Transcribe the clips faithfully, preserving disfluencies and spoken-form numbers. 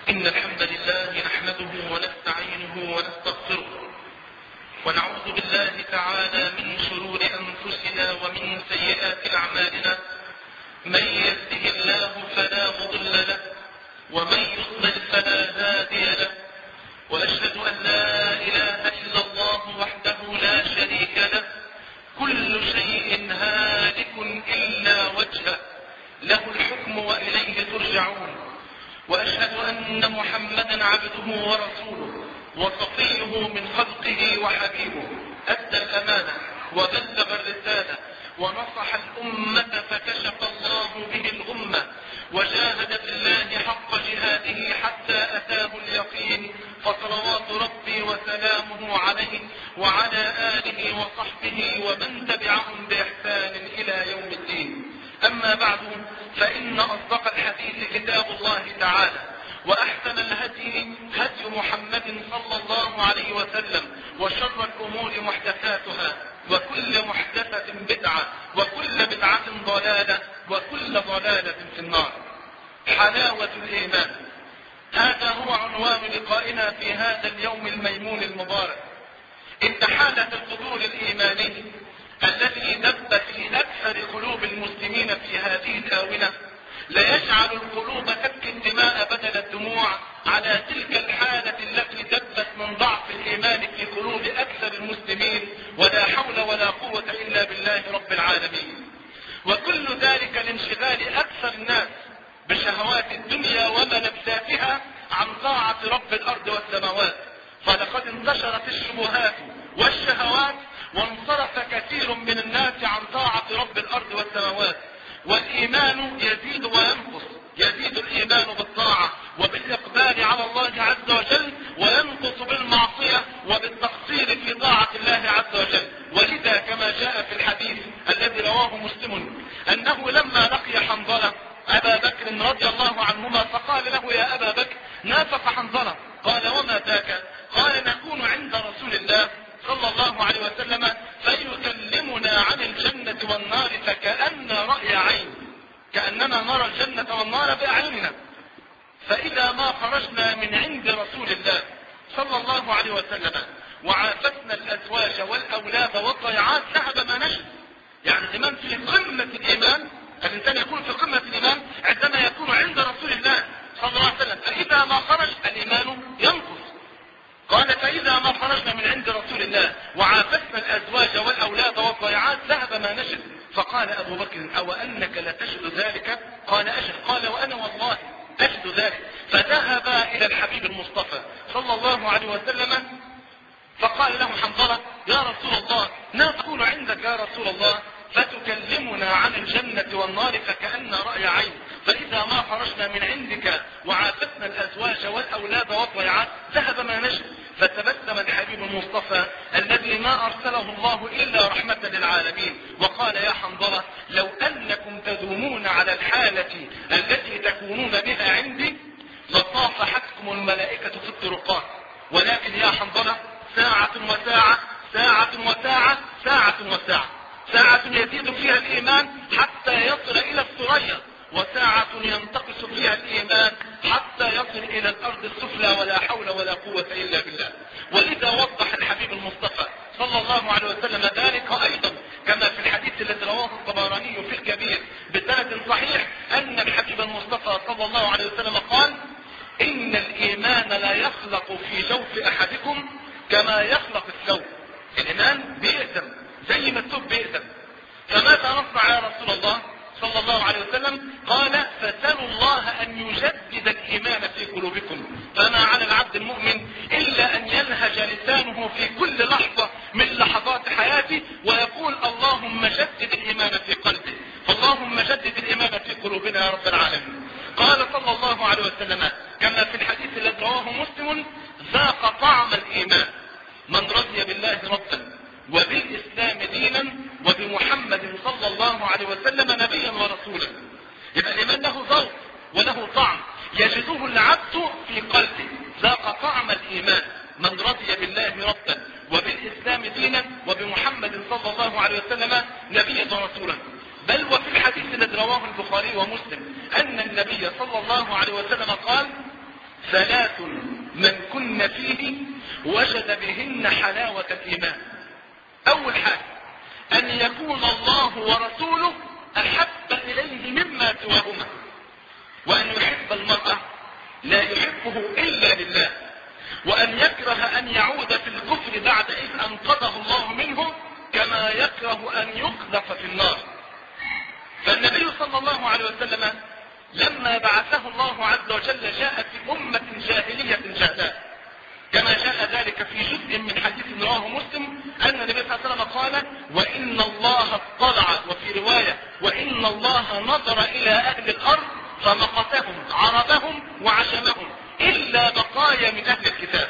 إن الحمد لله نحمده ونستعينه ونستغفره ونعوذ بالله تعالى من شرور أنفسنا ومن سيئات أعمالنا. من يهده الله فلا مضل له ومن يضلل فلا هادي له، وأشهد أن لا إله إلا الله وحده لا شريك له، كل شيء هالك إلا وجهه، له الحكم وإليه ترجعون. وأشهد أن محمدا عبده ورسوله وصفيه من خلقه وحبيبه، أدى الأمانة وبلغ الرسالة ونصح الأمة فكشف الله به الأمة، وجاهد في الله حق جهاده حتى أتاه اليقين، فصلوات ربي وسلامه عليه وعلى آله وصحبه ومن تبعهم بإحسان إلى يوم الدين. أما بعد، فإن أصدق الحديث كتاب الله تعالى، وأحسن الهدي هدي محمد صلى الله عليه وسلم، وشر الأمور محدثاتها، وكل محدثة بدعة، وكل بدعة ضلالة، وكل ضلالة في النار. حلاوة الإيمان، هذا هو عنوان لقائنا في هذا اليوم الميمون المبارك. إن حالة القدور الإيماني الذي دب في أكثر قلوب المسلمين في هذه الآونة ليجعل القلوب تبكي الدماء بدل الدموع على تلك الحالة التي دبت من ضعف الإيمان في قلوب أكثر المسلمين، ولا حول ولا قوة إلا بالله رب العالمين. وكل ذلك لانشغال أكثر الناس بشهوات الدنيا وملذاتها عن طاعة رب الأرض والسماوات، فلقد انتشرت الشبهات والشهوات وانصرف كثير من الناس عن طاعة رب الأرض والسماوات. والإيمان يزيد وينقص، يزيد الإيمان بالطاعة وبالإقبال على الله عز وجل، وينقص بالمعصية وبالتقصير في طاعة الله عز وجل. ولذا كما جاء في الحديث الذي رواه مسلم أنه لما لقي حنظلة أبا بكر رضي الله عنهما فقال له: يا أبا بكر، نافق حنظلة. قال: وما ذاك؟ قال: نكون عند رسول الله صلى الله عليه وسلم فيكلمنا عن الجنة والنار فكأن رأي عين، كأننا نرى الجنة والنار بأعيننا، فإذا ما خرجنا من عند رسول الله صلى الله عليه وسلم وعافتنا الأزواج والأولاد والضيعات ذهب ما نجد. يعني الإيمان في قمة الإيمان، الإنسان يكون في قمة الإيمان عندما يكون عند رسول الله صلى الله عليه وسلم، فإذا ما خرج الإيمان ينقص. قال: فإذا ما خرجنا من عند رسول الله وعافتنا الأزواج والأولاد والضيعات ذهب ما نجد. فقال أبو بكر: أو أنك لتجد ذلك؟ قال: أجد. قال: وأنا والله أجد ذلك. فذهب إلى الحبيب المصطفى صلى الله عليه وسلم فقال له حنظلة: يا رسول الله، نكون عندك يا رسول الله فتكلمنا عن الجنة والنار فكأن رأي عين، فإذا ما خرجنا من عندك وعافتنا الأزواج والأولاد والضيعات ذهب ما نجد. فتبسم الحبيب المصطفى الذي ما أرسله الله إلا رحمة للعالمين وقال: يا حنظلة، لو أنكم تدومون على الحالة التي تكونون بها عندي لصافحتكم الملائكة في الطرقات، ولكن يا حنظلة ساعة وساعة، ساعة وساعة، ساعة وساعة، ساعة يزيد فيها الإيمان حتى يصل إلى الثريا، وساعة ينتقص فيها الإيمان حتى يصل إلى الأرض السفلى، ولا حول ولا قوة إلا بالله. ولذا وضح الحبيب المصطفى صلى الله عليه وسلم ذلك أيضا كما في الحديث الذي رواه الطبراني في الكبير بسند صحيح أن الحبيب المصطفى صلى الله عليه وسلم قال: إن الإيمان لا يخلق في جوف أحدكم كما يخلق الثوب. الإيمان بيأثم زي ما الثوب بيأثم. فماذا نصنع يا رسول الله صلى الله عليه وسلم؟ قال: فسألوا الله أن يجدد الإيمان في قلوبكم. فما على العبد المؤمن إلا أن يلهج لسانه في كل لحظة من لحظات حياته ويقول: اللهم جدد الإيمان في قلبي، اللهم جدد الإيمان في قلوبنا يا رب العالمين. قال صلى الله عليه وسلم كما في الحديث الذي رواه مسلم: ذاق طعم الإيمان من رضي بالله ربا وبالإسلام دينا وبمحمد صلى الله عليه وسلم نبيا ورسولا. يبقى الإيمان له ذوق وله طعم يجده العبد في قلبه. ذاق طعم الإيمان من رضي بالله ربا وبالإسلام دينا وبمحمد صلى الله عليه وسلم نبيا ورسولا. بل وفي الحديث الذي رواه البخاري ومسلم أن النبي صلى الله عليه وسلم قال: ثلاث من كن فيه وجد بهن حلاوة الإيمان. أول حاجة أن يكون الله ورسوله أحب إليه مما سواهما، وأن يحب المرأة لا يحبه إلا لله، وأن يكره أن يعود في الكفر بعد إذ أنقذه الله منه، كما يكره أن يقذف في النار. فالنبي صلى الله عليه وسلم لما بعثه الله عز وجل جاء في أمة جاهلية جهلاء، كما جاء ذلك في جزء من حديث رواه مسلم أن النبي صلى الله عليه وسلم قال: وإن الله اطلع، وفي رواية وإن الله نظر إلى أهل الأرض فمقتهم عربهم وعجمهم إلا بقايا من أهل الكتاب.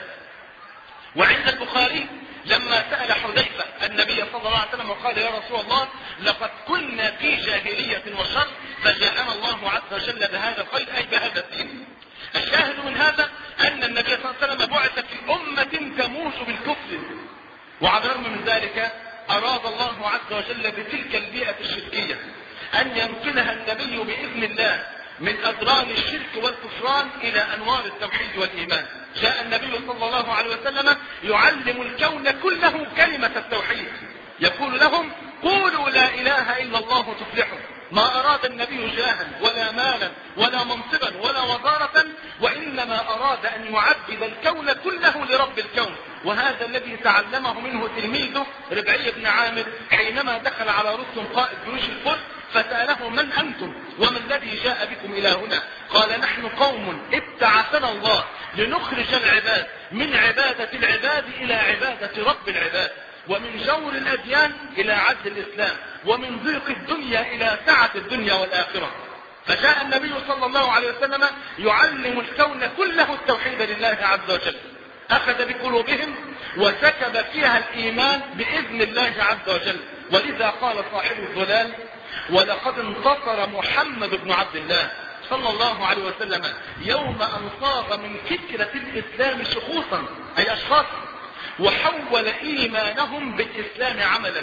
وعند البخاري لما سأل حذيفة النبي صلى الله عليه وسلم وقال: يا رسول الله لقد كنا في جاهلية وشر فجاءنا الله عز وجل بهذا الخير، أي بهذا الدين. الشاهد من هذا أن النبي صلى الله عليه وسلم بعث في أمة تموج بالكفر، وعلى الرغم من ذلك أراد الله عز وجل بتلك البيئة الشركية أن ينقلها النبي بإذن الله من أدران الشرك والكفران إلى أنوار التوحيد والإيمان. جاء النبي صلى الله عليه وسلم يعلم الكون كله كلمة التوحيد، يقول لهم: قولوا لا إله إلا الله تفلحوا. ما أراد النبي جاها ولا مالا ولا منصبا ولا وزارة، وإنما أراد أن يعبد الكون كله لرب الكون. وهذا الذي تعلمه منه تلميذه ربعي بن عامر حينما دخل على رستم قائد جيوش الفرس فسأله: من أنتم وما الذي جاء بكم إلى هنا؟ قال: نحن قوم ابتعثنا الله لنخرج العباد من عبادة العباد إلى عبادة رب العباد، ومن جور الأديان إلى عدل الإسلام، ومن ضيق الدنيا إلى سعة الدنيا والآخرة. فجاء النبي صلى الله عليه وسلم يعلم الكون كله التوحيد لله عز وجل، أخذ بقلوبهم وسكب فيها الإيمان بإذن الله عز وجل. ولذا قال صاحب الظلال: ولقد انتصر محمد بن عبد الله صلى الله عليه وسلم يوم أن صاغ من فكرة الإسلام شخوصا، أي أشخاصا، وحول إيمانهم بالإسلام عملا،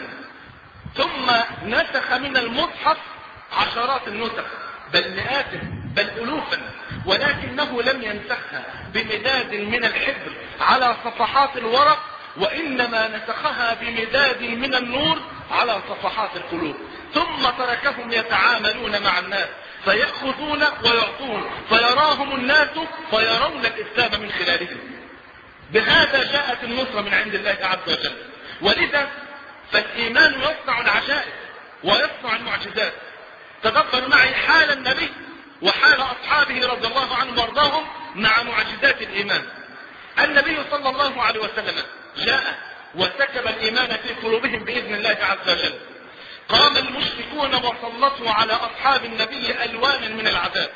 ثم نسخ من المصحف عشرات النسخ، بل مئات بل ألوفا، ولكنه لم ينسخها بمداد من الحبر على صفحات الورق، وإنما نسخها بمداد من النور على صفحات القلوب. ثم تركهم يتعاملون مع الناس فيأخذون ويعطون، فيراهم الناس فيرون الإسلام من خلالهم. بهذا جاءت النصرة من عند الله عز وجل. ولذا فالإيمان يصنع العجائب ويصنع المعجزات. تدبر معي حال النبي وحال أصحابه رضي الله عنهم وارضاهم مع معجزات الإيمان. النبي صلى الله عليه وسلم جاء وسكب الإيمان في قلوبهم بإذن الله عز وجل. قام المشركون وسلطوا على أصحاب النبي ألوانا من العذاب،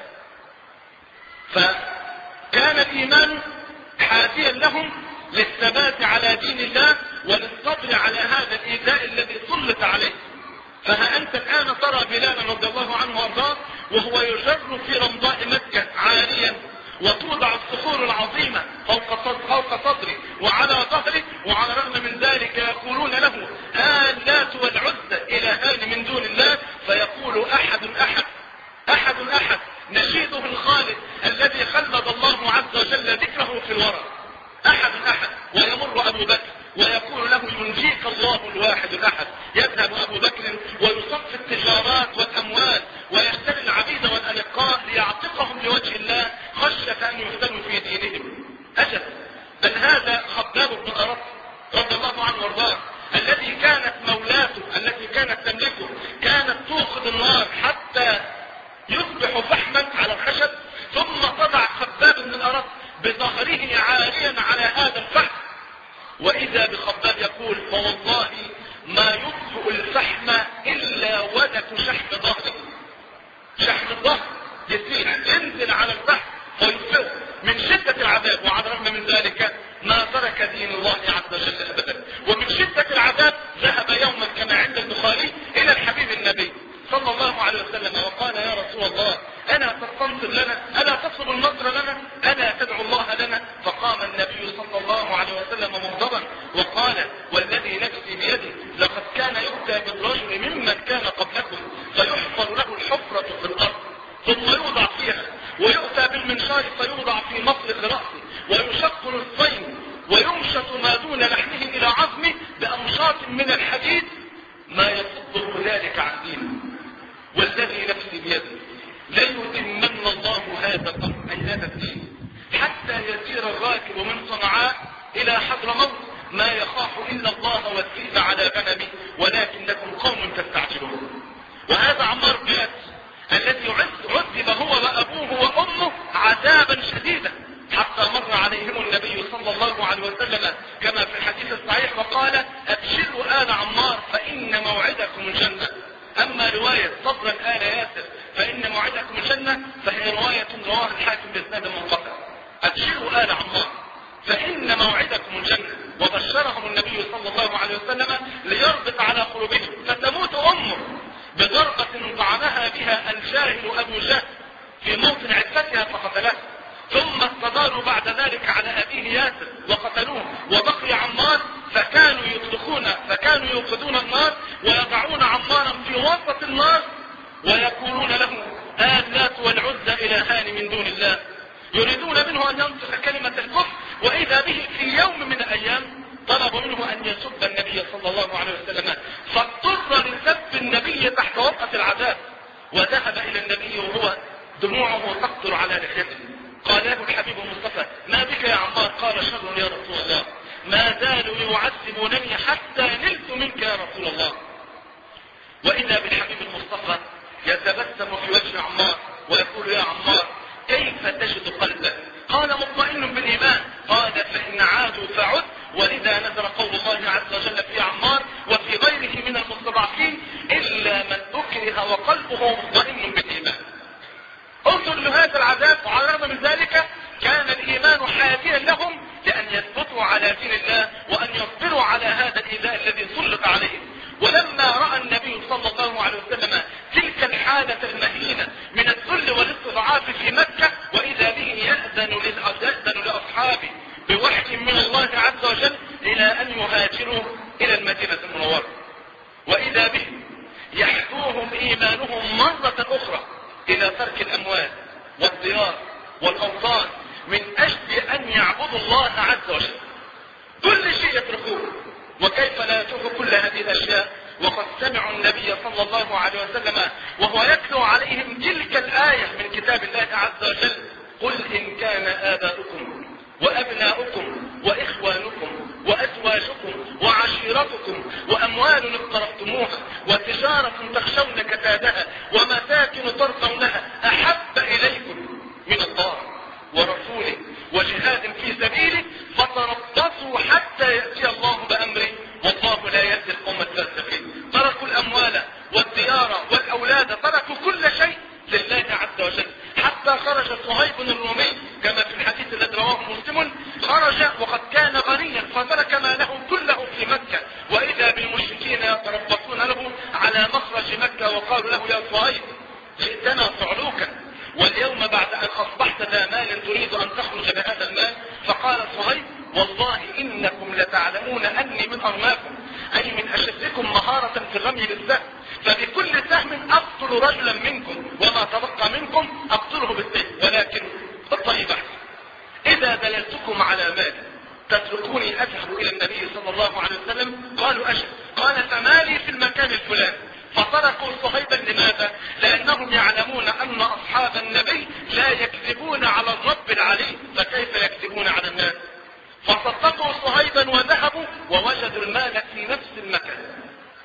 فكان الإيمان حافيا لهم للثبات على دين الله وللصبر على هذا الإيذاء الذي سلط عليه. فها أنت الآن ترى بلالا رضي الله عنه وارضاه وهو يجر في رمضاء مكة عاليا، وتوضع الصخور العظيمة فوق فوق صدره وعلى ظهره، وعلى الرغم من ذلك يقولون له: اللات والعزى إلهان من دون الله، فيقول: أحد أحد أحد أحد، نشيده الخالد الذي خلد الله عز وجل ذكره في الورى، أحد أحد. ويمر أبو بكر ويقول له: ينجيك الله الواحد الأحد. يذهب أبو بكر ويصف التجارات والأموال ويشتري العبيد والألقاء ليعتقهم لوجه الله خشية أن يفتنوا في دينهم. أجل، بل هذا خباب بن أرط رضي الله عنه وارضاه الذي كانت مولاته التي كانت تملكه كانت توقد النار حتى يصبح فحما على الخشب، ثم تضع خباب بن الأرط بظهره عاليا على هذا الفحم، وإذا بخباب يقول: فوالله ما يطفئ الفحم إلا ودك شحم ظهره. شحم الظهر يسير ينزل على الفحم ويطفئه من شدة العذاب، وعلى الرغم من ذلك ما ترك دين الله عز وجل أبدا. ومن شدة العذاب ذهب يوما كما عند البخاري إلى الحبيب النبي صلى الله عليه وسلم وقال: يا رسول الله، ألا تستنصر لنا؟ ألا تطلب النصر لنا؟ ألا تدعو الله لنا؟ فقام النبي صلى الله عليه وسلم مغضبا وقال: والذي نفسي بيده لقد كان يؤتى بالرجل ممن كان قبلكم فيحفظ من الحديد ما يصده ذلك عن دينه. والذي نفسي بيده ليتمن الله هذا الامر اي هذا الدين حتى يسير الراكب من صنعاء الى حضرموت ما يخاف الا الله والذئب على غنمه ولكنكم قوم تستعجلون. وهذا عمار بن ياسر الذي عذب هو وابوه وامه عذابا شديدا حتى مر عليهم النبي صلى الله عليه وسلم كما في الحديث الصحيح وقال ابشروا آل عمار فإن موعدكم الجنة. أما رواية صبرا آل ياسر فإن موعدكم الجنة فهي رواية رواها الحاكم بإسناد منقطع. ابشروا آل عمار فإن موعدكم الجنة. وبشرهم النبي صلى الله عليه وسلم ليربط على قلوبهم. فتموت أمه بضربة طعنها بها الجاهل أبو جهل في موطن عفتها فقتلته. ثم استداروا بعد ذلك على أبيه ياسر وقتلوه وبقي عمار فكانوا يطلقون فكانوا يوقدون النار ويضعون عمارا في وسط النار ويقولون له آلات والعزى إلهان من دون الله يريدون منه أن ينطق كلمة الكفر. وإذا به في يوم من الأيام طلبوا منه أن يسب النبي صلى الله عليه وسلم فاضطر لسب النبي تحت وطأة العذاب وذهب إلى النبي وهو دموعه تقطر على لحيته. قال له الحبيب المصطفى ما بك يا عمار؟ قال شر يا رسول الله ما زالوا يعذبونني حتى نلت منك يا رسول الله. وإذا بالحبيب المصطفى يتبسم في وجه عمار ويقول يا عمار كيف تجد قلبك؟ قال مطمئن بالإيمان. قال فإن عادوا فعد. ولذا نزل قول الله عز وجل في عمار وفي غيره من المستضعفين إلا من أكره وقلبه مطمئن بالإيمان. انظر لهذا العذاب وعلى الرغم من ذلك كان الإيمان حافيا لهم لأن يثبتوا على دين الله وأن يصبروا على هذا الإيذاء الذي سلط عليهم. ولما رأى النبي صلى الله عليه وسلم تلك الحالة المهينة من الذل والاستضعاف في مكة وإذا به يأذن يأذن لأصحابه بوحي من الله عز وجل إلى أن يهاجروا إلى المدينة المنورة وإذا به يحثوهم إيمانهم مرة أخرى إلى ترك الأموال والديار والأوطان من أجل أن يعبدوا الله عز وجل. كل شيء يتركوه. وكيف لا يتركوا كل هذه الأشياء وقد سمعوا النبي صلى الله عليه وسلم وهو يتلو عليهم تلك الآية من كتاب الله عز وجل قل إن كان آباؤكم وأبناؤكم وإخوانكم وأزواجكم وعشيرتكم وأموال اقترفتموها وتجارة تخشون كسادها ومساكن ترضونها أحب إليكم من الله ورسوله وجهاد في سبيله فتربصوا حتى يأتي الله بأمره والله لا يهدي القوم الفاسقين. تركوا الأموال والديار والأولاد تركوا كل شيء لله عز وجل حتى خرج صهيب الرومي كما في الحديث الذي رواه مسلم خرج وقد كان غنيا فترك ماله كله في مكة وإذا بالمشركين يتربصون له على مخرج مكة وقالوا له يا صهيب جئتنا صعلوكا واليوم بعد أن أصبحت ذا مال تريد أن تخرج بهذا المال. فقال صهيب والله إنكم لتعلمون أني من أرماكم أي من أشدكم مهارة في الرمي بالسهم فبكل سهم أقتل رجلا منكم وما تبقى منكم أقتله بالسيف ولكن الطيب أحسن. إذا دللتكم على مال تتركوني أذهب إلى النبي صلى الله عليه وسلم قالوا أجل. قال فمالي في المكان الفلاني فتركوا صهيبا. لماذا؟ لأنهم يعلمون أن أصحاب النبي لا يكذبون على الرب العلي فكيف يكذبون على الناس. فصدقوا صهيبا وذهبوا ووجدوا المال في نفس المكان.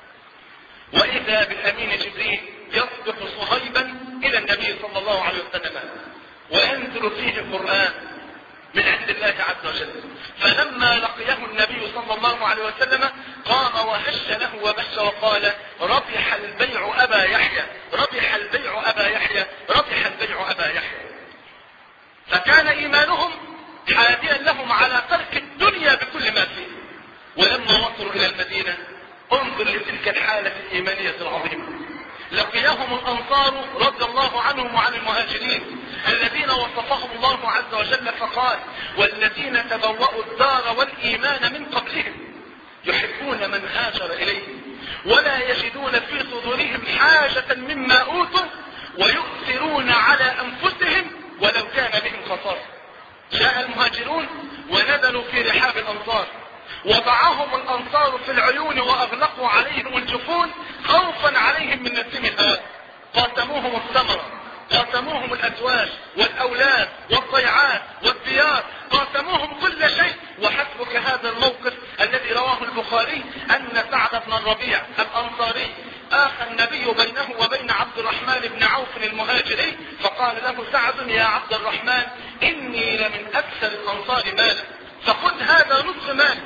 وإذا بالأمين جبريل يصدق صهيبا إلى النبي صلى الله عليه وسلم وينزل فيه القرآن من عند الله عز وجل. فلما لقيه النبي صلى الله عليه وسلم قام وهش له وبش وقال ربح البيع أبا يحيى ربح البيع أبا يحيى ربح البيع أبا يحيى. فكان إيمانهم حاديا لهم على ترك الدنيا بكل ما فيه. ولما وصلوا إلى المدينة انظر لتلك الحالة الإيمانية العظيمة. لقيهم الأنصار رضي الله عنهم وعن المهاجرين الذين وصفهم الله عز وجل فقال والذين تبوأوا الدار والإيمان من قبلهم يحبون من هاجر إليهم ولا يجدون في صدورهم حاجة مما أوتوا ويؤثرون على أنفسهم ولو كان بهم خصاصة. جاء المهاجرون ونزلوا في رحاب الأنصار وضعهم الأنصار في العيون وأغلقوا عليهم الجفون خوفا عليهم من نسيم الهواء. قاسموهم الثمرة، قاسموهم الأزواج والأولاد والضيعات والديار، قاسموهم كل شيء. وحسبك هذا الموقف الذي رواه البخاري أن سعد بن الربيع الأنصاري آخى النبي بينه وبين عبد الرحمن بن عوف المهاجري، فقال له سعد: يا عبد الرحمن إني لمن أكثر الأنصار مالا، فخذ هذا نصف مالي،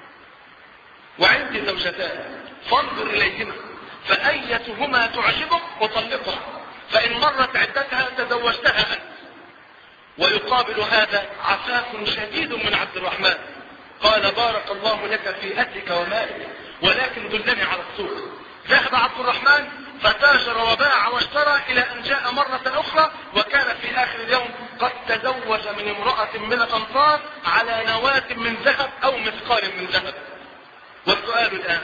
وعندي زوجتان فانظر إليهما فأيتهما تعجبك أطلقها، فإن مرت عدتها تزوجتها أنت. ويقابل هذا عفاف شديد من عبد الرحمن. قال: بارك الله لك في أهلك ومالك، ولكن دلني على السوق. ذهب عبد الرحمن فتاجر وباع واشترى إلى أن جاء مرة أخرى، وكان في آخر اليوم قد تزوج من امرأة من الأنصار على نواة من ذهب أو مثقال من ذهب. والسؤال الآن: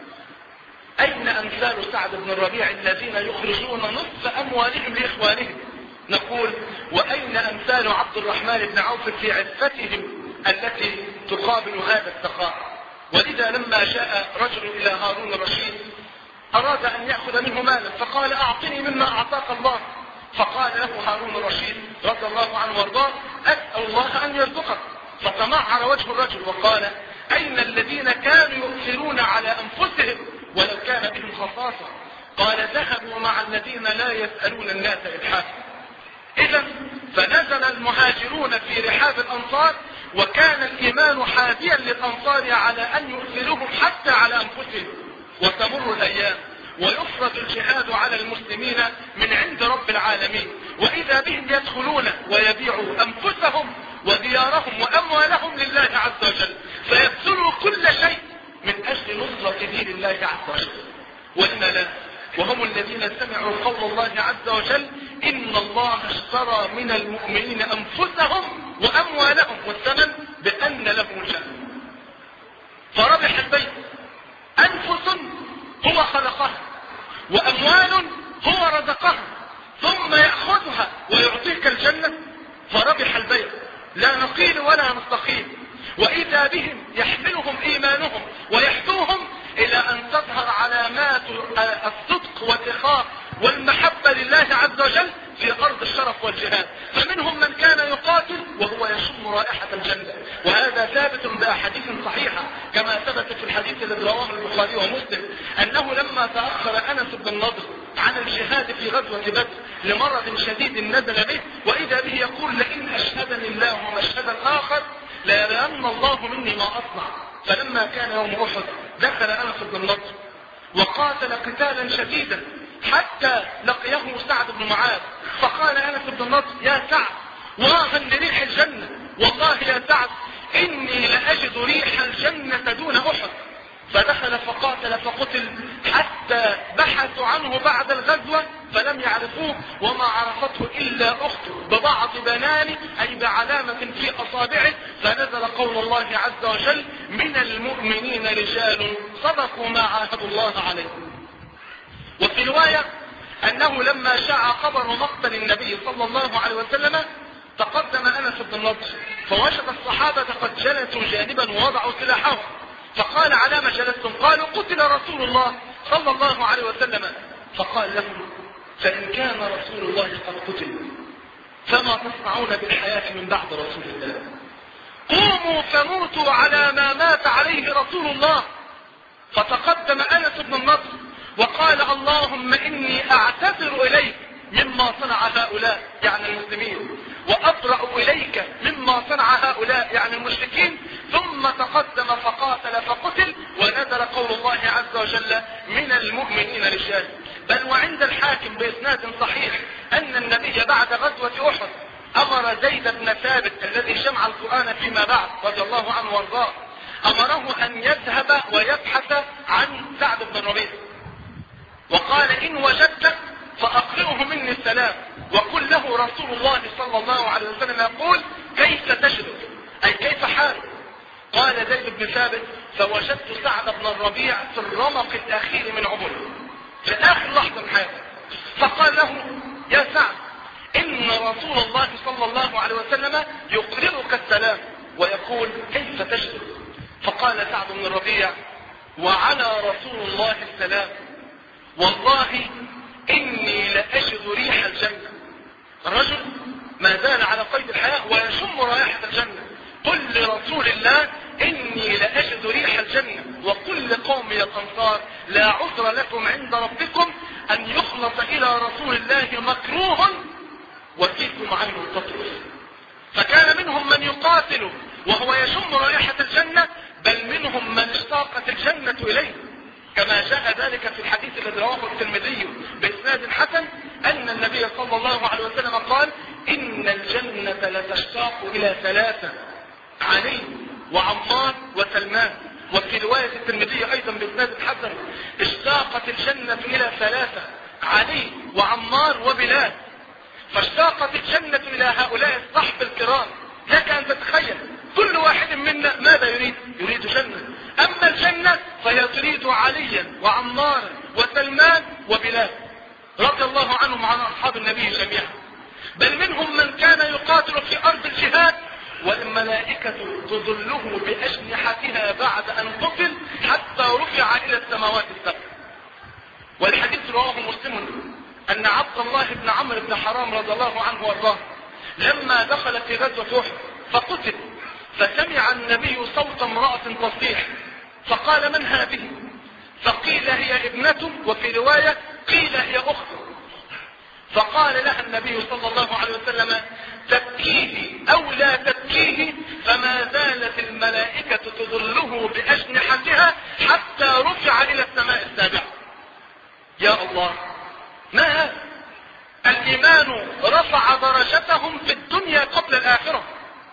أين أمثال سعد بن الربيع الذين يخرجون نصف أموالهم لإخوانهم؟ نقول: وأين أمثال عبد الرحمن بن عوف في عفتهم التي تقابل هذا السخاء؟ ولذا لما جاء رجل إلى هارون الرشيد أراد أن يأخذ منه مالا، فقال: أعطني مما أعطاك الله. فقال له هارون الرشيد رضي الله عنه وارضاه: أسأل الله أن يرزقك. فتمعر وجه الرجل وقال: أين الذين كانوا يؤثرون على أنفسهم ولو كان بهم خصاصة؟ قال: ذهبوا مع الذين لا يسألون الناس إلحافا. إذا فنزل المهاجرون في رحاب الأنصار، وكان الإيمان حاديا للأنصار على أن يؤثروهم حتى على أنفسهم. وتمر الأيام ويفرض الجهاد على المسلمين من عند رب العالمين، وإذا بهم يدخلون ويبيعوا أنفسهم وديارهم وأموالهم لله عز وجل، فيبذلوا كل شيء من أجل نصرة دين الله عز وجل. وإن لا، وهم الذين سمعوا قول الله عز وجل: إن الله اشترى من المؤمنين أنفسهم وأموالهم والثمن بأن لهم الجنة. فربح البيع. أنفس هو خلقها، وأموال هو رزقها، ثم يأخذها ويعطيك الجنة. فربح البيع، لا نقيل ولا نستقيل. وإذا بهم يحملهم إيمانهم ويحدوهم إلى أن تظهر علامات الصدق والإخاء والمحبة لله عز وجل في أرض الشرف والجهاد. فمنهم من كان يقاتل وهو يشم رائحة الجنة، وهذا ثابت بأحاديث صحيحة كما ثبت في الحديث الذي رواه البخاري ومسلم أنه لما تأخر أنس بن النضر عن الجهاد في غزوة بدر لمرض شديد نزل به، وإذا به يقول: لئن أشهدني الله ومشهدا آخر ليرين الله مني ما أصنع. فلما كان يوم أحد دخل أنس بن النضر وقاتل قتالا شديدا حتى لقيه سعد بن معاذ، فقال أنس بن النضر: يا سعد، واغا لريح الجنة، والله يا سعد إني لأجد ريح الجنة دون أحد. فدخل فقاتل فقتل حتى بحثوا عنه بعد الغزوة فلم يعرفوه، وما عرفته إلا أخته ببعض بنانه أي بعلامة في أصابعه. فنزل قول الله عز وجل: من المؤمنين رجال صدقوا ما عاهدوا الله عليه. وفي رواية أنه لما شاع خبر مقتل النبي صلى الله عليه وسلم تقدم أنس بن النضر فوجد الصحابة قد جلسوا جانبا ووضعوا سلاحهم، فقال: على ما جلستم؟ قالوا: قتل رسول الله صلى الله عليه وسلم. فقال لهم: فإن كان رسول الله قد قتل فما تصنعون بالحياة من بعد رسول الله؟ قوموا فموتوا على ما مات عليه رسول الله. فتقدم أنس بن النضر وقال: اللهم إني أعتذر إليك مما صنع هؤلاء يعني المسلمين، وأبرأ إليك مما صنع هؤلاء يعني المشركين. ثم تقدم فقاتل فقتل، ونزل قول الله عز وجل: من المؤمنين رجال. بل وعند الحاكم بإسناد صحيح أن النبي بعد غزوة أحد أمر زيد بن ثابت الذي جمع القرآن فيما بعد رضي الله عنه وارضاه، أمره أن يذهب ويبحث عن سعد بن الربيع، وقال: إن وجدته فأقرئه مني السلام، وقل له رسول الله صلى الله عليه وسلم يقول: كيف تجد؟ أي كيف حالك؟ قال زيد بن ثابت: فوجدت سعد بن الربيع في الرمق الأخير من عمره، في آخر لحظة من حياته. فقال له: يا سعد، إن رسول الله صلى الله عليه وسلم يقرئك السلام ويقول: كيف تجد؟ فقال سعد بن الربيع: وعلى رسول الله السلام، والله إني لأجد ريح الجنة. الرجل ما زال على قيد الحياة ويشم رائحة الجنة. قل لرسول الله: إني لأجد ريح الجنة، وقل لقومي الأنصار: لا عذر لكم عند ربكم أن يخلص إلى رسول الله مكروه وفيكم عين تطرف. فكان منهم من يقاتل وهو يشم رائحة الجنة، بل منهم من اشتاقت الجنة إليه، كما جاء ذلك في الحديث الذي رواه الترمذي بإسناد حسن أن النبي صلى الله عليه وسلم قال: إن الجنة لتشتاق إلى ثلاثة: علي وعمار وسلمان. وفي رواية الترمذي أيضا بإسناد حسن: اشتاقت الجنة إلى ثلاثة: علي وعمار وبلال. فاشتاقت الجنة إلى هؤلاء الصحب الكرام. لك أن تتخيل كل واحد منا ماذا يريد؟ يريد جنة. أما الجنة فهي تريد عليا وعمارا وسلمان وبلال رضي الله عنهم وعن أصحاب النبي جميعا. بل منهم من كان يقاتل في أرض الجهاد والملائكة تظله بأجنحتها بعد أن قتل حتى رفع إلى السماوات السبع. والحديث رواه مسلم أن عبد الله بن عمرو بن حرام رضي الله عنه وارضاه لما دخل في غزوة أحد فقتل، فسمع النبي صوت امرأة تصيح، فقال: من هذه؟ فقيل: هي ابنته، وفي رواية قيل: هي أخته. فقال لها النبي صلى الله عليه وسلم: تبكيه أو لا تبكيه، فما زالت الملائكة تظله بأجنحتها حتى رفع إلى السماء السابعة. يا الله، ما هذا؟ الإيمان رفع درجتهم في الدنيا قبل الآخرة،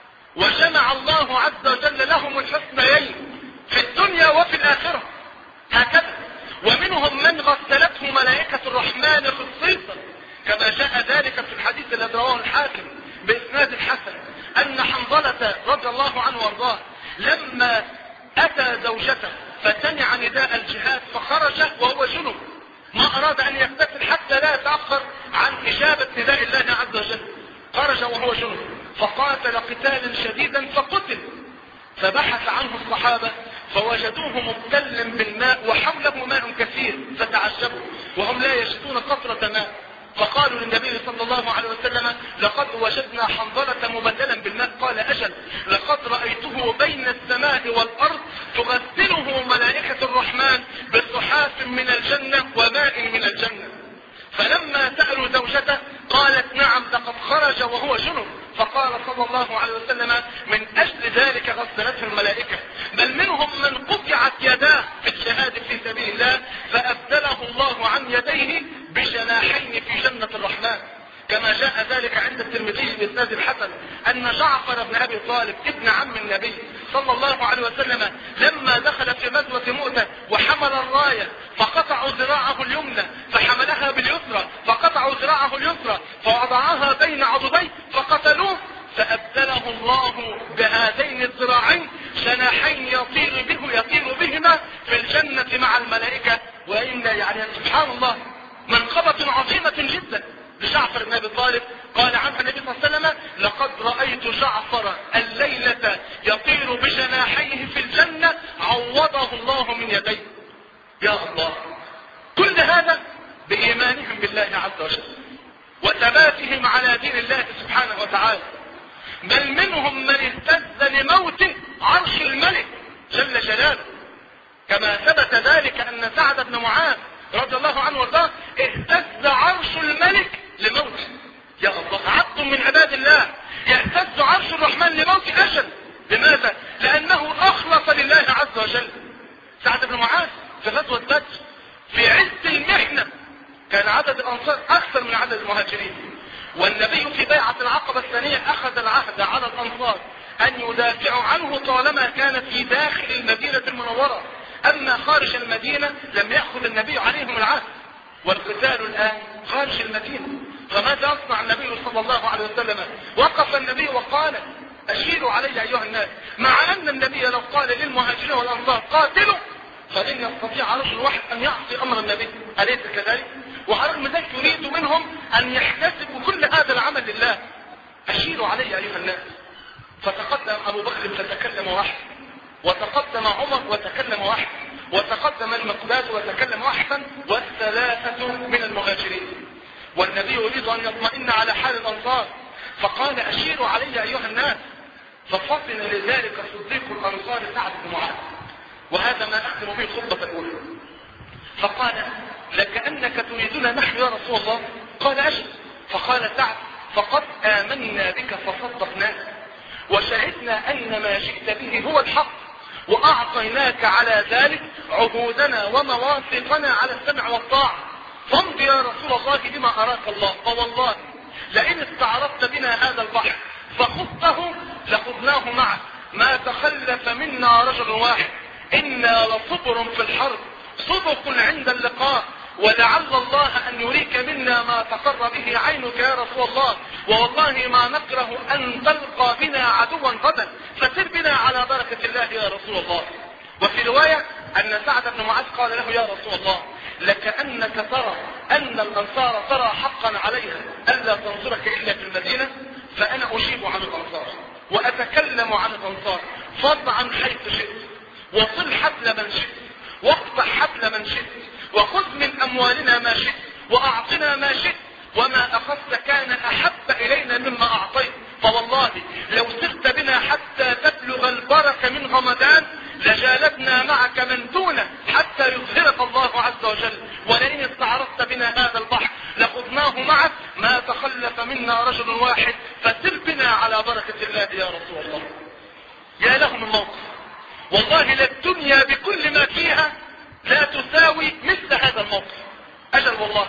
وجمع الله عز وجل لهم الحسنيين في الدنيا وفي الآخرة هكذا. ومنهم من غسلته ملائكة الرحمن خصيصا، كما جاء ذلك في الحديث الذي رواه الحاكم بإسناد حسن أن حنظلة رضي الله عنه وارضاه لما أتى زوجته فسمع نداء الجهاد فخرج وهو جنب، ما أراد أن يغتسل حتى لا يتأخر عن إجابة نداء الله عز وجل، خرج وهو جنب فقاتل قتالا شديدا فقتل. فبحث عنه الصحابة فوجدوه مبتلا بالماء وحوله ماء كثير، فتعجبوا وهم لا يجدون قطرة ماء، فقالوا للنبي صلى الله عليه وسلم: لقد وجدنا حنظلة مبللا بالماء. قال: أجل، لقد رأيته بين السماء والأرض تغسله ملائكة الرحمن بصحاف من الجنة وماء من الجنة. فلما سألوا زوجته قالت: نعم، لقد خرج وهو جنب. فقال صلى الله عليه وسلم: من أجل ذلك غسلته الملائكة. بل منهم من قطعت يداه في الجهاد في سبيل الله فأبدله الله عن يديه بجناحين في جنة الرحمن، كما جاء ذلك عند الترمذي بإسناد الحسن أن جعفر بن أبي طالب ابن عم النبي صلى الله عليه وسلم لما دخل في غزوة مؤتة وحمل الراية فقطعوا ذراعه اليمنى فحملها باليسرى، فقطعوا ذراعه اليسرى فوضعها بين عضديه فقتلوه، فأبدله الله بهذين الذراعين جناحين يطير به يطير بهما في الجنة مع الملائكة. وإن يعني سبحان الله منقبة عظيمة جدا لجعفر بن أبي طالب. قال عنه النبي صلى الله عليه وسلم: لقد رأيت جعفر الليلة يطير بجناحيه في الجنة عوضه الله من يديه. يا الله، كل هذا بإيمانهم بالله عز وجل وثباتهم على دين الله سبحانه وتعالى. بل منهم من اهتز لموت عرش الملك جل جلاله، كما ثبت ذلك أن سعد بن معاذ رضي الله عنه وارضاه اهتز عرش الملك لموته. يا الله، عبد من عباد الله يهتز عرش الرحمن لموت أجل. لماذا؟ لأنه أخلص لله عز وجل. سعد بن معاذ في غزوة بدر في عز المحنة كان عدد الأنصار أكثر من عدد المهاجرين، والنبي في بيعة العقبة الثانية أخذ العهد على الأنصار أن يدافعوا عنه طالما كان في داخل المدينة المنورة، أما خارج المدينة لم يأخذ النبي عليهم العهد، والقتال الآن خارج المدينة. فماذا يصنع النبي صلى الله عليه وسلم؟ وقف النبي وقال: أشيروا علي أيها الناس، مع أن النبي لو قال للمهاجرين والأنصار قاتلوا فلن يستطيع رجل واحد أن يعصي أمر النبي، أليس كذلك؟ وعلى رغم ذلك يريد منهم أن يحتسبوا كل هذا العمل لله. أشيروا علي أيها الناس. فتقدم أبو بكر فتكلم وحده وتقدم عمر وتكلم أحسن، وتقدم المقداد وتكلم أحسن، والثلاثة من المهاجرين. والنبي يريد أن يطمئن على حال الأنصار، فقال أشيروا علي أيها الناس. ففطن لذلك صديق الأنصار سعد بن معاذ، وهذا ما أختم به الخطبة الأولى. فقال لكأنك تريدنا نحن يا رسول الله؟ قال أجل. فقال سعد فقد آمنا بك فصدقناك، وشهدنا أن ما جئت به هو الحق، وأعطيناك على ذلك عهودنا ومواثقنا على السمع والطاعة، فامض يا رسول الله بما أراك الله. فوالله لئن استعرضت بنا هذا البحر فخذته لخذناه معك، ما تخلف منا رجل واحد، إنا لصبر في الحرب صدق عند اللقاء، ولعل الله أن يريك منا ما تقر به عينك يا رسول الله، ووالله ما نكره أن تلقى بنا عدوا غدا، فسر بنا على بركة الله يا رسول الله. وفي رواية أن سعد بن معاذ قال له يا رسول الله لكأنك ترى أن الأنصار ترى حقا عليها ألا تنصرك إلا في المدينة، فأنا أجيب عن الأنصار وأتكلم عن الأنصار، فض عن حيث شئت، وصل حبل من شئت، واقطع حبل من شئت، وخذ من أموالنا ما شئت، وأعطنا ما شئت، وما أخذت كان أحب إلينا مما أعطيت. فوالله لو سرت بنا حتى تبلغ البركة من غمدان لجالدنا معك من دونه حتى يظهرك الله عز وجل، ولئن استعرضت بنا هذا البحر لخذناه معك، ما تخلف منا رجل واحد، فسر بنا على بركة الله يا رسول الله. يا لهم الموقف، والله للدنيا بكل ما فيها لا تساوي مثل هذا الموقف. أجل والله.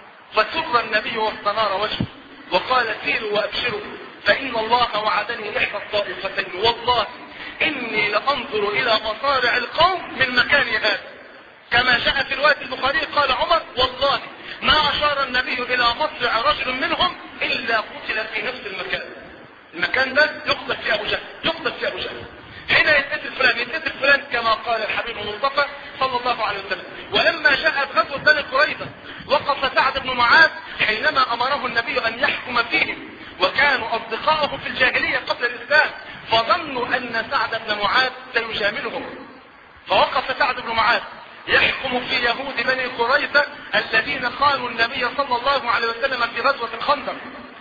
فسر النبي واستنار وجهه وقال سيروا وأبشروا فإن الله وعدني إحدى الطائفتين، والله إني لأنظر إلى مصارع القوم من مكان هذا، كما جاء في رواية البخاري قال عمر والله ما أشار النبي إلى مصرع رجل منهم إلا قتل في نفس المكان. المكان ده يقتل في أبو جهل، يقتل في أبو جهل، هنا يتقتل فلان يتقتل فلان، كما قال الحبيب المصطفى صلى الله عليه وسلم. ولما جاءت غزوة بني قريظة وقف سعد بن معاذ حينما أمره النبي أن يحكم فيهم، وكانوا أصدقائه في الجاهلية قبل الإسلام، فظنوا أن سعد بن معاذ سيجاملهم، فوقف سعد بن معاذ يحكم في يهود بني قريظة الذين خانوا النبي صلى الله عليه وسلم في غزوة الخندق،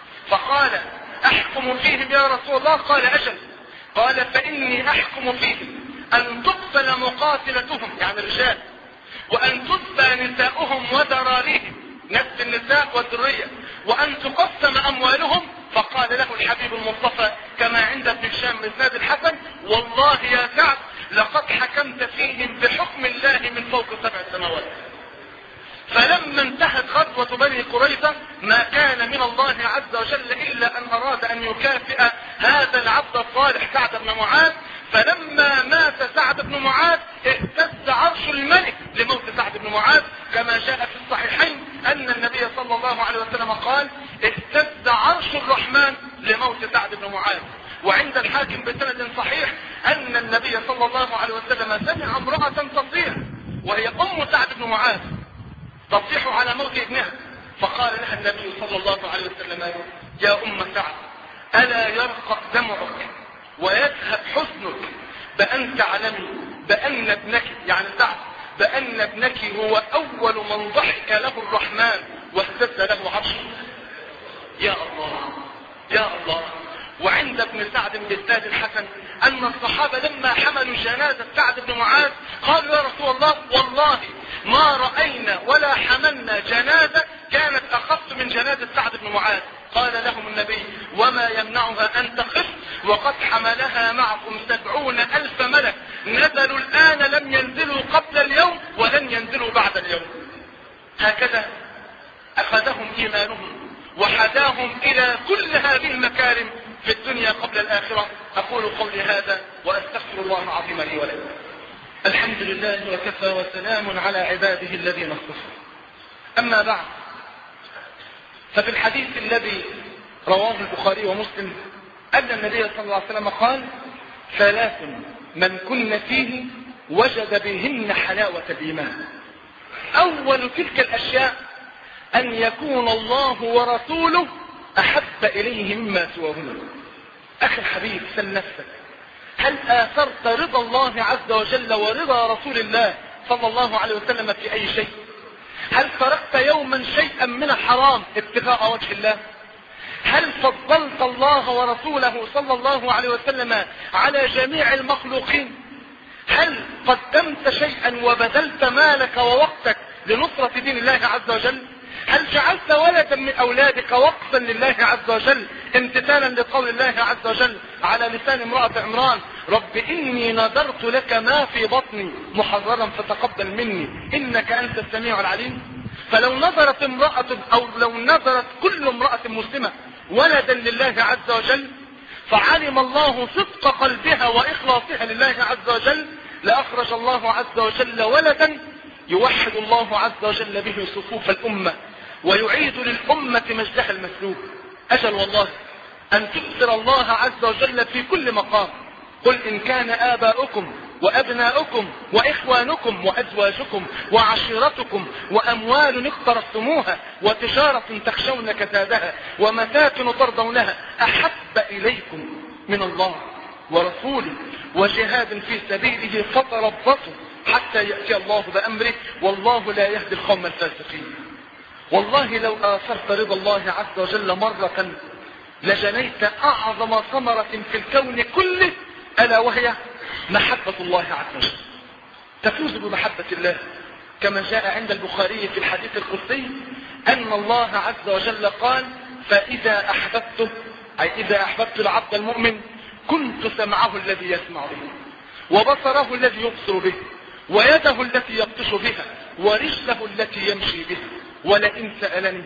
فقال أحكم فيهم يا رسول الله؟ قال أجل. قال فإني أحكم فيهم أن تقتل مقاتلتهم يعني الرجال، وأن تذبى نساؤهم وذراريهم نفس النساء والذرية، وأن تقسم أموالهم. فقال له الحبيب المصطفى كما عند ابن هشام بإسناد الحسن والله يا سعد لقد حكمت فيهم بحكم الله من فوق سبع سماوات. فلما انتهت غزوة بني قريظة ما كان من الله عز وجل إلا أن أراد أن يكافئ هذا العبد الصالح سعد بن معاذ. فلما مات سعد بن معاذ اهتز عرش الملك لموت سعد بن معاذ، كما جاء في الصحيحين أن النبي صلى الله عليه وسلم قال اهتز عرش الرحمن لموت سعد بن معاذ. وعند الحاكم بسند صحيح أن النبي صلى الله عليه وسلم سمع امرأة تصيح وهي أم سعد بن معاذ تصيح على موت ابنها، فقال لها النبي صلى الله عليه وسلم يا أم سعد ألا يرقق دمعك ويذهب حزنك بأن تعلمي بأن ابنك يعني سعد بأن ابنك هو أول من ضحك له الرحمن واهتز له عرشه. يا الله يا الله. وعند ابن سعد بإسناد الحسن أن الصحابة لما حملوا جنازة سعد بن معاذ قالوا يا رسول الله والله ما رأينا ولا حملنا جنازة كانت أخف من جنازة سعد بن معاذ. قال لهم النبي وما يمنعها أن تخف وقد حملها معكم سبعون ألف ملك نزلوا الآن لم ينزلوا قبل اليوم ولن ينزلوا بعد اليوم. هكذا أخذهم إيمانهم وحداهم إلى كل هذه المكارم في الدنيا قبل الآخرة. أقول قولي هذا وأستغفر الله العظيم لي ولكم. الحمد لله وكفى وسلام على عباده الذين اصطفى. أما بعد، ففي الحديث الذي رواه البخاري ومسلم أن النبي صلى الله عليه وسلم قال ثلاث من كن فيه وجد بهن حلاوة الإيمان. أول تلك الأشياء أن يكون الله ورسوله أحب إليه مما سواهما. أخي الحبيب سل نفسك، هل آثرت رضا الله عز وجل ورضا رسول الله صلى الله عليه وسلم في أي شيء؟ هل تركت يوما شيئا من الحرام ابتغاء وجه الله؟ هل فضلت الله ورسوله صلى الله عليه وسلم على جميع المخلوقين؟ هل قدمت شيئا وبذلت مالك ووقتك لنصرة دين الله عز وجل؟ هل جعلت ولدا من أولادك وقفا لله عز وجل امتثالا لقول الله عز وجل على لسان امرأة عمران: رب إني نذرت لك ما في بطني محررا فتقبل مني إنك أنت السميع العليم؟ فلو نظرت امرأة أو لو نظرت كل امرأة مسلمة ولدا لله عز وجل فعلم الله صدق قلبها وإخلاصها لله عز وجل لأخرج الله عز وجل ولدا يوحد الله عز وجل به صفوف الأمة ويعيد للأمة مجدها المسلوب. أجل والله أن تؤثر الله عز وجل في كل مقام. قل إن كان آباؤكم وأبناؤكم وإخوانكم وأزواجكم وعشيرتكم وأموال اقترفتموها وتجارة تخشون كسادها ومساكن ترضونها أحب إليكم من الله ورسوله وجهاد في سبيله فتربصوا حتى يأتي الله بأمره والله لا يهدي القوم الفاسقين. والله لو آثرت رضا الله عز وجل مرة لجنيت أعظم ثمرة في الكون كله ألا وهي محبة الله عز وجل. تفوز بمحبة الله كما جاء عند البخاري في الحديث القدسي أن الله عز وجل قال: فإذا أحببته، أي إذا أحببت العبد المؤمن كنت سمعه الذي يسمع به وبصره الذي يبصر به ويده التي يبطش بها ورجله التي يمشي بها ولئن سألني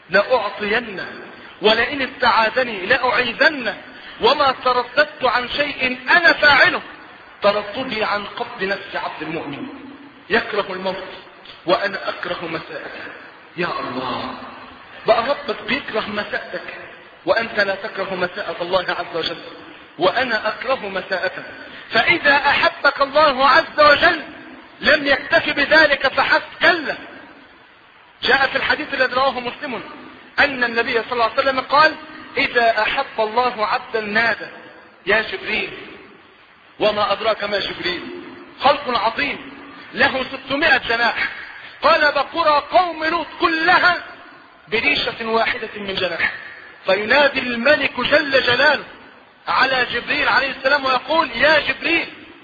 لأعطينه ولئن استعاذني لأعيذنه وما ترددت عن شيء أنا فاعله ترددي عن قبض نفس عبد المؤمن يكره الموت وأنا أكره مساءته. يا الله، بقى ربك بيكره مساءتك وأنت لا تكره مساءة الله عز وجل وأنا أكره مساءته. فإذا أحبك الله عز وجل لم يكتف بذلك فحسب، كلا. جاء في الحديث الذي رواه مسلم أن النبي صلى الله عليه وسلم قال: إذا أحب الله عبدا نادى يا جبريل. وما أدراك ما جبريل؟ خلق عظيم له ستمائة جناح. قال: بقرى قوم لوط كلها بريشة واحدة من جناح. فينادي الملك جل جلاله على جبريل عليه السلام ويقول: يا جبريل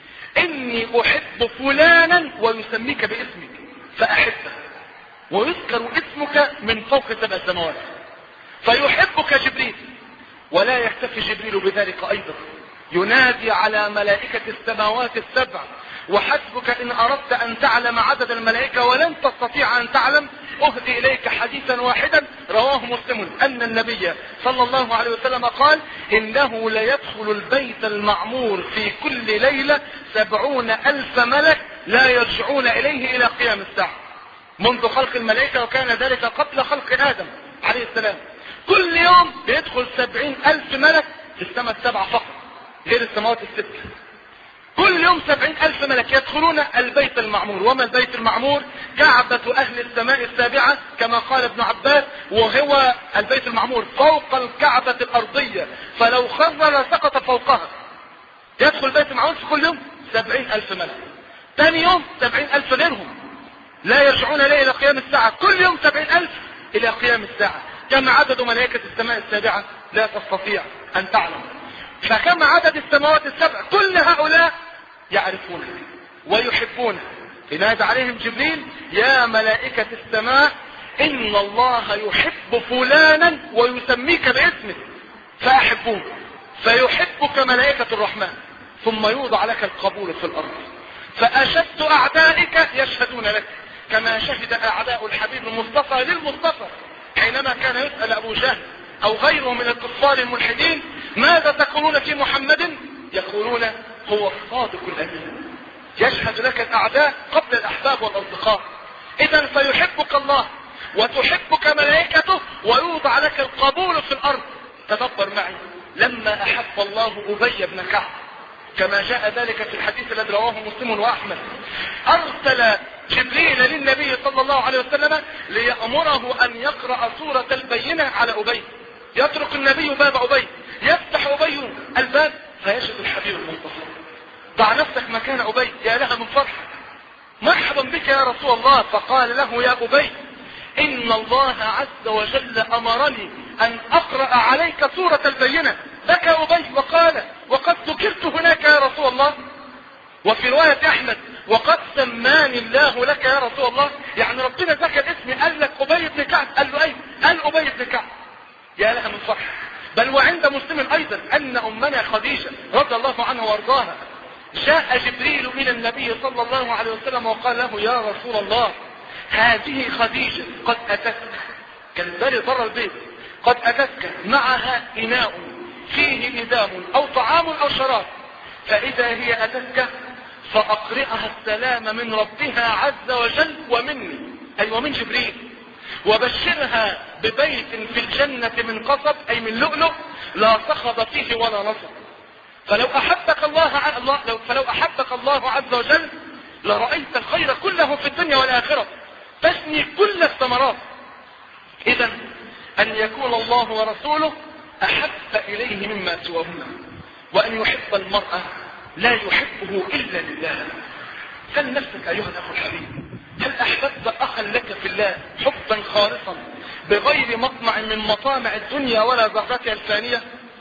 إني أحب فلانا، ويسميك باسمك فأحبه، ويذكر اسمك من فوق سبع سماوات. فيحبك جبريل، ولا يكتفي جبريل بذلك أيضا، ينادي على ملائكة السماوات السبع: وحسبك إن أردت أن تعلم عدد الملائكة ولن تستطيع أن تعلم، أهدي إليك حديثا واحدا رواه مسلم أن النبي صلى الله عليه وسلم قال: إنه ليدخل البيت المعمور في كل ليلة سبعون ألف ملك لا يرجعون إليه إلى قيام الساعة، منذ خلق الملائكة، وكان ذلك قبل خلق آدم عليه السلام. كل يوم بيدخل سبعين ألف ملك في السماء السبعة فقط غير السماوات الست. كل يوم سبعين ألف ملك يدخلون البيت المعمور. وما البيت المعمور؟ كعبة أهل السماء السابعة كما قال ابن عباس، وهو البيت المعمور فوق الكعبة الأرضية، فلو خر لسقط فوقها. يدخل البيت المعمور في كل يوم سبعين ألف ملك. ثاني يوم سبعين ألف غيرهم لا يرجعون إليه إلى قيام الساعة. كل يوم سبعين ألف إلى قيام الساعة. كم عدد ملائكة السماء السابعة؟ لا تستطيع أن تعلم. فكم عدد السماوات السبع؟ كل هؤلاء يعرفونه ويحبونه. ينادى عليهم جبريل: يا ملائكة السماء إن الله يحب فلانا ويسميك باسمه فأحبوه. فيحبك ملائكة الرحمن، ثم يوضع لك القبول في الأرض. فأشد أعدائك يشهدون لك، كما شهد أعداء الحبيب المصطفى للمصطفى حينما كان يسأل أبو جهل أو غيره من الكفار الملحدين: ماذا تقولون في محمد؟ يقولون: هو الصادق الأمين. يشهد لك الأعداء قبل الأحباب والأصدقاء. إذا فيحبك الله وتحبك ملائكته ويوضع لك القبول في الأرض. تدبر معي، لما أحب الله أبي بن كعب كما جاء ذلك في الحديث الذي رواه مسلم وأحمد، أرسل جبريل للنبي صلى الله عليه وسلم ليأمره أن يقرأ سورة البينة على أبي. يترك النبي باب أبي، يفتح أبي الباب فيجد الحبيب المنتصر. ضع نفسك مكان أبي، يا لها من فرحة، مرحبا بك يا رسول الله. فقال له يا أبي إن الله عز وجل أمرني أن أقرأ عليك سورة البينة. بكى أبي وقال وقد ذكرت هناك يا رسول الله. وفي رواية أحمد وقد سماني الله لك يا رسول الله، يعني ربنا ذكر اسمي، قال لك أبي بن كعب. قال له أي؟ قال أبي بن كعب. يا لها من فرح. بل وعند مسلم أيضا أن أمنا خديجة رضي الله عنها وارضاها جاء جبريل إلى النبي صلى الله عليه وسلم وقال له يا رسول الله هذه خديجة قد أتتك، كان بالي بره البيت، قد أتتك معها إناء فيه إدام أو طعام أو شراب، فإذا هي أتتك فأقرئها السلام من ربها عز وجل ومني، أي ومن جبريل، وبشرها ببيت في الجنة من قصب، أي من لؤلؤ لا صخب فيه ولا نصب. فلو أحبك الله, الله فلو أحبك الله عز وجل لرأيت الخير كله في الدنيا والآخرة، تثني كل الثمرات. إذا أن يكون الله ورسوله أحب إليه مما سواهما، وأن يحب المرأة لا يحبه إلا لله. سل نفسك أيها الأخ الحبيب، هل أحببت أخا لك في الله حبا خالصا بغير مطمع من مطامع الدنيا ولا زهرتها الفانية؟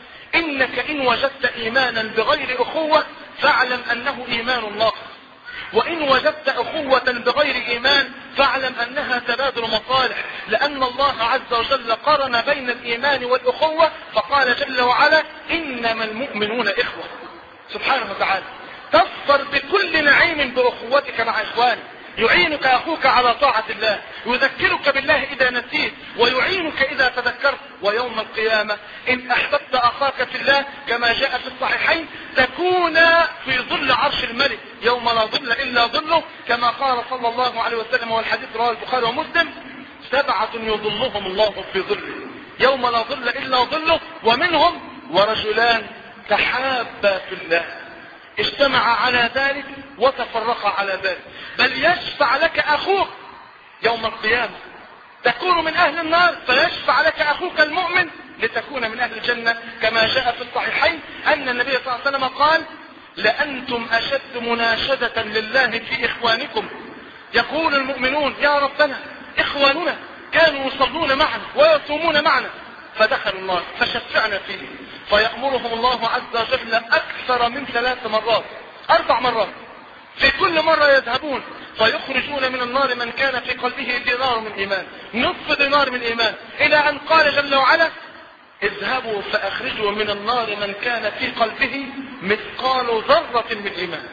إنك إن وجدت إيمانا بغير أخوة فاعلم أنه إيمان ناقص، وإن وجدت أخوة بغير إيمان فاعلم أنها تبادل مصالح، لأن الله عز وجل قرن بين الإيمان والأخوة فقال جل وعلا إنما المؤمنون إخوة. سبحانه وتعالى تظفر بكل نعيم بأخوتك مع إخوانك. يعينك أخوك على طاعة الله، يذكرك بالله إذا نسيت، ويعينك إذا تذكرت. ويوم القيامة إن أحببت أخاك في الله كما جاء في الصحيحين تكون في ظل عرش الملك يوم لا ظل إلا ظله، كما قال صلى الله عليه وسلم، والحديث رواه البخاري ومسلم: سبعة يظلهم الله في ظله يوم لا ظل إلا ظله، ومنهم ورجلان تحابا في الله اجتمع على ذلك وتفرق على ذلك. بل يشفع لك أخوك يوم القيامة، تكون من أهل النار فيشفع لك أخوك المؤمن لتكون من أهل الجنة، كما جاء في الصحيحين أن النبي صلى الله عليه وسلم قال: لأنتم أشد مناشدة لله في إخوانكم. يقول المؤمنون: يا ربنا إخواننا كانوا يصلون معنا ويصومون معنا فدخلوا النار فشفعنا فيه، فيأمرهم الله عز وجل أكثر من ثلاث مرات أربع مرات، في كل مرة يذهبون فيخرجون من النار من كان في قلبه دينار من إيمان، نصف دينار من إيمان، إلى أن قال جل وعلا: اذهبوا فأخرجوا من النار من كان في قلبه مثقال ذرة من إيمان.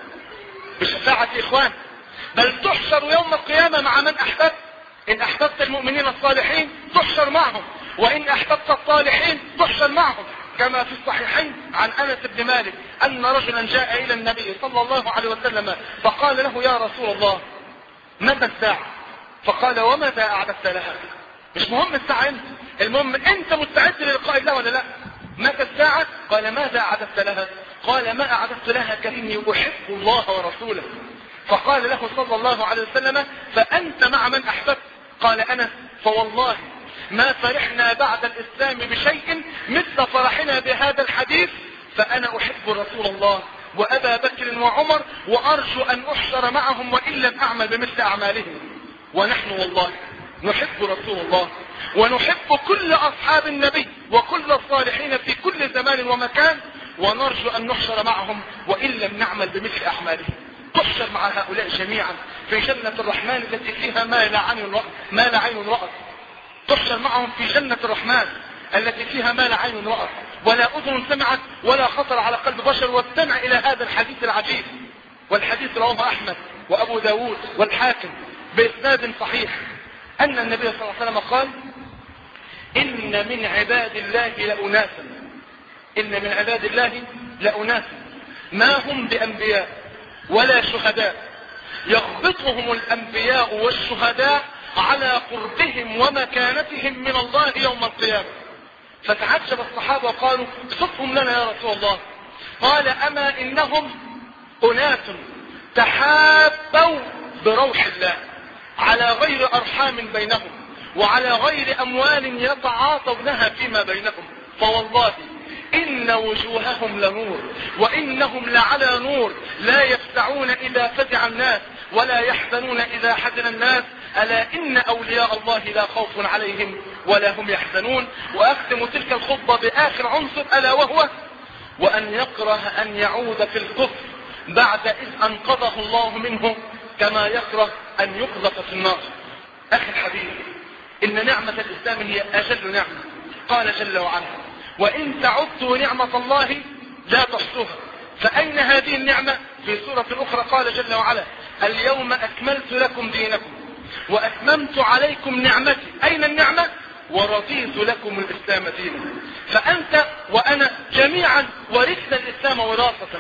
بشفاعة إخوان. بل تحشر يوم القيامة مع من أحببت. إن أحببت المؤمنين الصالحين تحشر معهم، وإن أحببت الصالحين تحشر معهم، كما في الصحيحين عن أنس بن مالك أن رجلا جاء إلى النبي صلى الله عليه وسلم فقال له: يا رسول الله متى الساعة؟ فقال: وماذا أعددت لها؟ مش مهم الساعة انت، المهم انت مستعد للقاء الله ولا لا؟ متى الساعة؟ قال: ماذا أعددت لها؟ قال: ما أعددت لها كأني أحب الله ورسوله. فقال له صلى الله عليه وسلم: فأنت مع من أحببت؟ قال أنس: فوالله ما فرحنا بعد الإسلام بشيء مثل فرحنا بهذا الحديث، فأنا أحب رسول الله وأبا بكر وعمر وأرجو أن أحشر معهم وإن لم أعمل بمثل أعمالهم. ونحن والله نحب رسول الله ونحب كل أصحاب النبي وكل الصالحين في كل زمان ومكان، ونرجو أن نحشر معهم وإن لم نعمل بمثل أعمالهم. تحشر مع هؤلاء جميعا في جنة الرحمن التي فيها ما لا عين رأت ما لا عين رأت. تحشر معهم في جنة الرحمن التي فيها ما لا عين رأت ولا أذن سمعت ولا خطر على قلب بشر. واستمع إلى هذا الحديث العجيب، والحديث رواه أحمد وأبو داود والحاكم بإسناد صحيح، أن النبي صلى الله عليه وسلم قال: إن من عباد الله لأناسا إن من عباد الله لأناسا ما هم بأنبياء ولا شهداء، يغبطهم الأنبياء والشهداء على قربهم ومكانتهم من الله يوم القيامة. فتعجب الصحابة وقالوا: صفهم لنا يا رسول الله. قال: أما إنهم أناس تحابوا بروح الله على غير أرحام بينهم وعلى غير أموال يتعاطونها فيما بينهم، فوالله إن وجوههم لنور وإنهم لعلى نور لا يفزعون إذا فزع الناس ولا يحزنون إذا حزن الناس ألا إن أولياء الله لا خوف عليهم ولا هم يحزنون. وأختم تلك الخطبة بآخر عنصر ألا وهو وأن يكره أن يعود في الكفر بعد إذ أنقذه الله منه كما يكره أن يقذف في النار. أخي الحبيب، إن نعمة الإسلام هي أجل نعمة. قال جل وعلا وإن تعدوا نعمة الله لا تحصوها. فأين هذه النعمة؟ في سورة أخرى قال جل وعلا اليوم أكملت لكم دينكم وأتممت عليكم نعمتي. أين النعمة؟ ورضيت لكم الإسلام دينا. فأنت وأنا جميعا ورثنا الإسلام وراثة،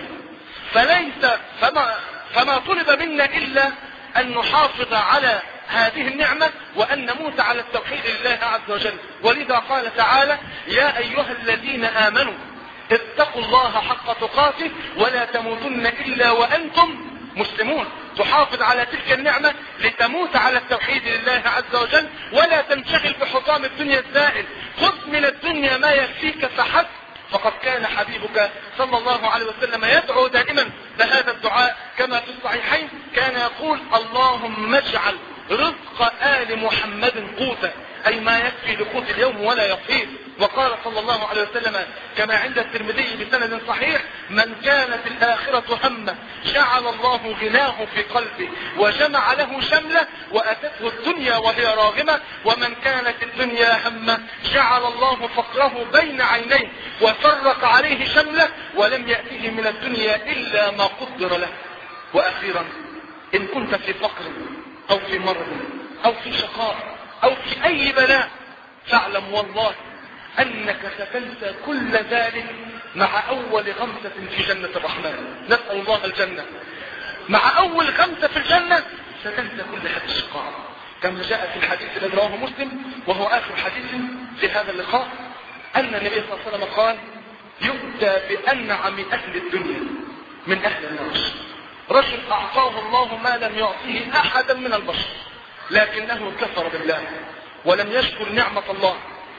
فليس فما, فما طلب منا إلا أن نحافظ على هذه النعمة وأن نموت على التوحيد لله عز وجل. ولذا قال تعالى يا أيها الذين آمنوا اتقوا الله حق تقاته ولا تموتن إلا وأنتم مسلمون. تحافظ على تلك النعمة لتموت على التوحيد لله عز وجل ولا تنشغل بحطام الدنيا الزائل. خذ من الدنيا ما يكفيك فحسب. فقد كان حبيبك صلى الله عليه وسلم يدعو دائما بهذا الدعاء كما في الصحيحين، كان يقول اللهم اجعل رزق آل محمد قوتا، أي ما يكفي لقوت اليوم ولا يطيب. وقال صلى الله عليه وسلم كما عند الترمذي بسند صحيح من كانت الآخرة همه جعل الله غناه في قلبه وجمع له شمله وأتته الدنيا وهي راغمة، ومن كانت الدنيا همه جعل الله فقره بين عينيه وفرق عليه شمله ولم يأته من الدنيا إلا ما قدر له. وأخيرا إن كنت في فقر أو في مرض أو في شقاء أو في أي بلاء فاعلم والله أنك ستنسى كل ذلك مع أول غمسة في جنة الرحمن. نسأل الله الجنة. مع أول غمسة في الجنة ستنسى كل هذا الشقاء كما جاء في الحديث الذي رواه مسلم وهو آخر حديث في هذا اللقاء أن النبي صلى الله عليه وسلم قال يؤتى بأنعم أهل الدنيا من أهل النار رجل أعطاه الله ما لم يعطيه أحدا من البشر لكنه كفر بالله ولم يشكر نعمة الله،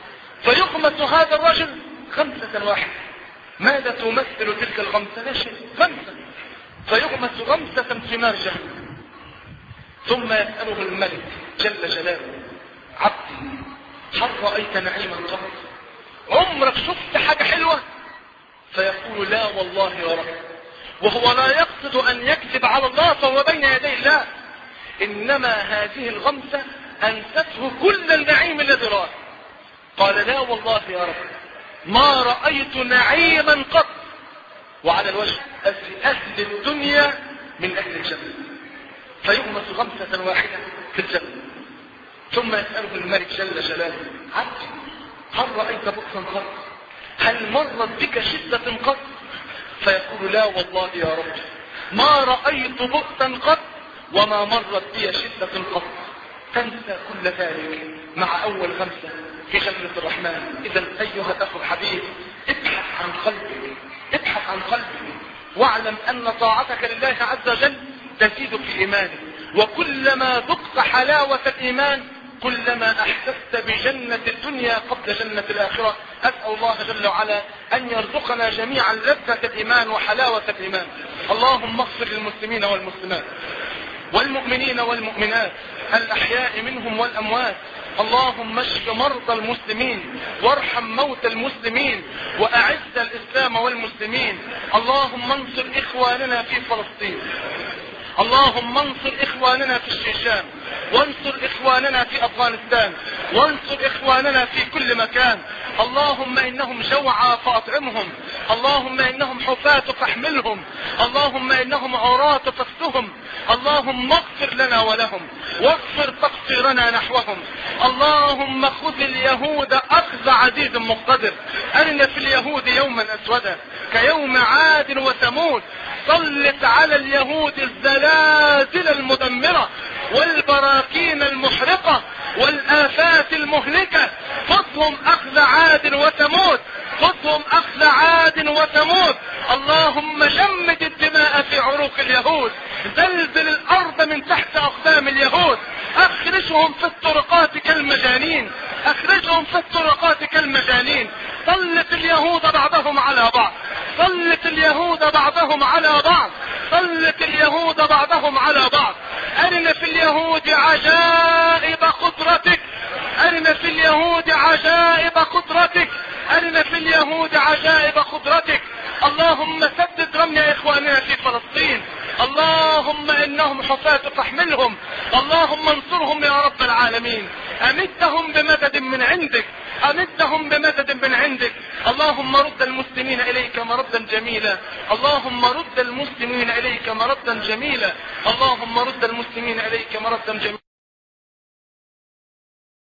فيغمس هذا الرجل خمسة واحدة. ماذا تمثل تلك الغمسة؟ لا شيء، غمسة. فيغمس غمسة في نار جهنم. ثم يسأله الملك جل جلاله عبدي هل رأيت نعيما قط؟ عمرك شفت حاجة حلوة؟ فيقول لا والله يا رب، وهو لا يقصد أن يكذب على الله فهو بين يدي الله، إنما هذه الغمسة أنسته كل النعيم الذي راه. قال لا والله يا رب ما رأيت نعيما قط. وعلى الوجه أهل الدنيا من أهل الجنة. فيغمس غمسة واحدة في الجنة. ثم يسأله الملك جل جلاله عبدي هل رأيت بؤسا قط؟ هل مرت بك شدة قط؟ فيقول لا والله يا رب ما رأيت بؤسا قط وما مرت بي شدة قط. تنسى كل ذلك مع أول غمسة في جنة الرحمن. إذا أيها الأخ الحبيب ابحث عن قلبك، ابحث عن قلبك واعلم أن طاعتك لله عز وجل تزيد في إيمانك، وكلما ذقت حلاوة الإيمان كلما أحسست بجنة الدنيا قبل جنة الآخرة. أسأل الله جل وعلا أن يرزقنا جميعا لذة الإيمان وحلاوة الإيمان. اللهم اغفر للمسلمين والمسلمات والمؤمنين والمؤمنات الأحياء منهم والأموات. اللهم اشف مرضى المسلمين وارحم موتى المسلمين وأعز الإسلام والمسلمين. اللهم انصر إخواننا في فلسطين، اللهم انصر إخواننا في الشيشان، وانصر إخواننا في أفغانستان، وانصر إخواننا في كل مكان. اللهم إنهم جوعى فأطعمهم، اللهم إنهم حفاة فاحملهم، اللهم إنهم عراة فاكسهم. اللهم اغفر لنا ولهم واغفر تقصيرنا نحوهم. اللهم خذ اليهود أخذ عزيز مقتدر. أرنا في اليهود يوما أسودا كيوم عاد وثمود. سلط على اليهود الزلازل المدمرة والبراكين المحرقة والآفات المهلكة. خذهم أخذ عاد وثمود، خذهم أخذ عاد وثمود. اللهم جمد الدماء في عروق اليهود، زلزل الأرض من تحت أقدام اليهود، أخرجهم في الطرقات كالمجانين، أخرجهم في الطرقات كالمجانين. سلط اليهود بعضهم على بعض، سلط اليهود بعضهم على بعض، سلط اليهود بعضهم على بعض. أرنا في اليهود عجائب قدرتك، أرنا في اليهود عجائب قدرتك، أرنا في اليهود عجائب قدرتك. اللهم سدد رمي إخواننا في فلسطين، اللهم إنهم حفاة فاحملهم، اللهم انصرهم يا رب العالمين. أمدهم بمدد من عندك، أمدهم بمدد من عندك. اللهم رد المسلمين إليك مردا جميلا، اللهم رد المسلمين إليك مردا جميلا، اللهم رد المسلمين إليك مردا جميلا.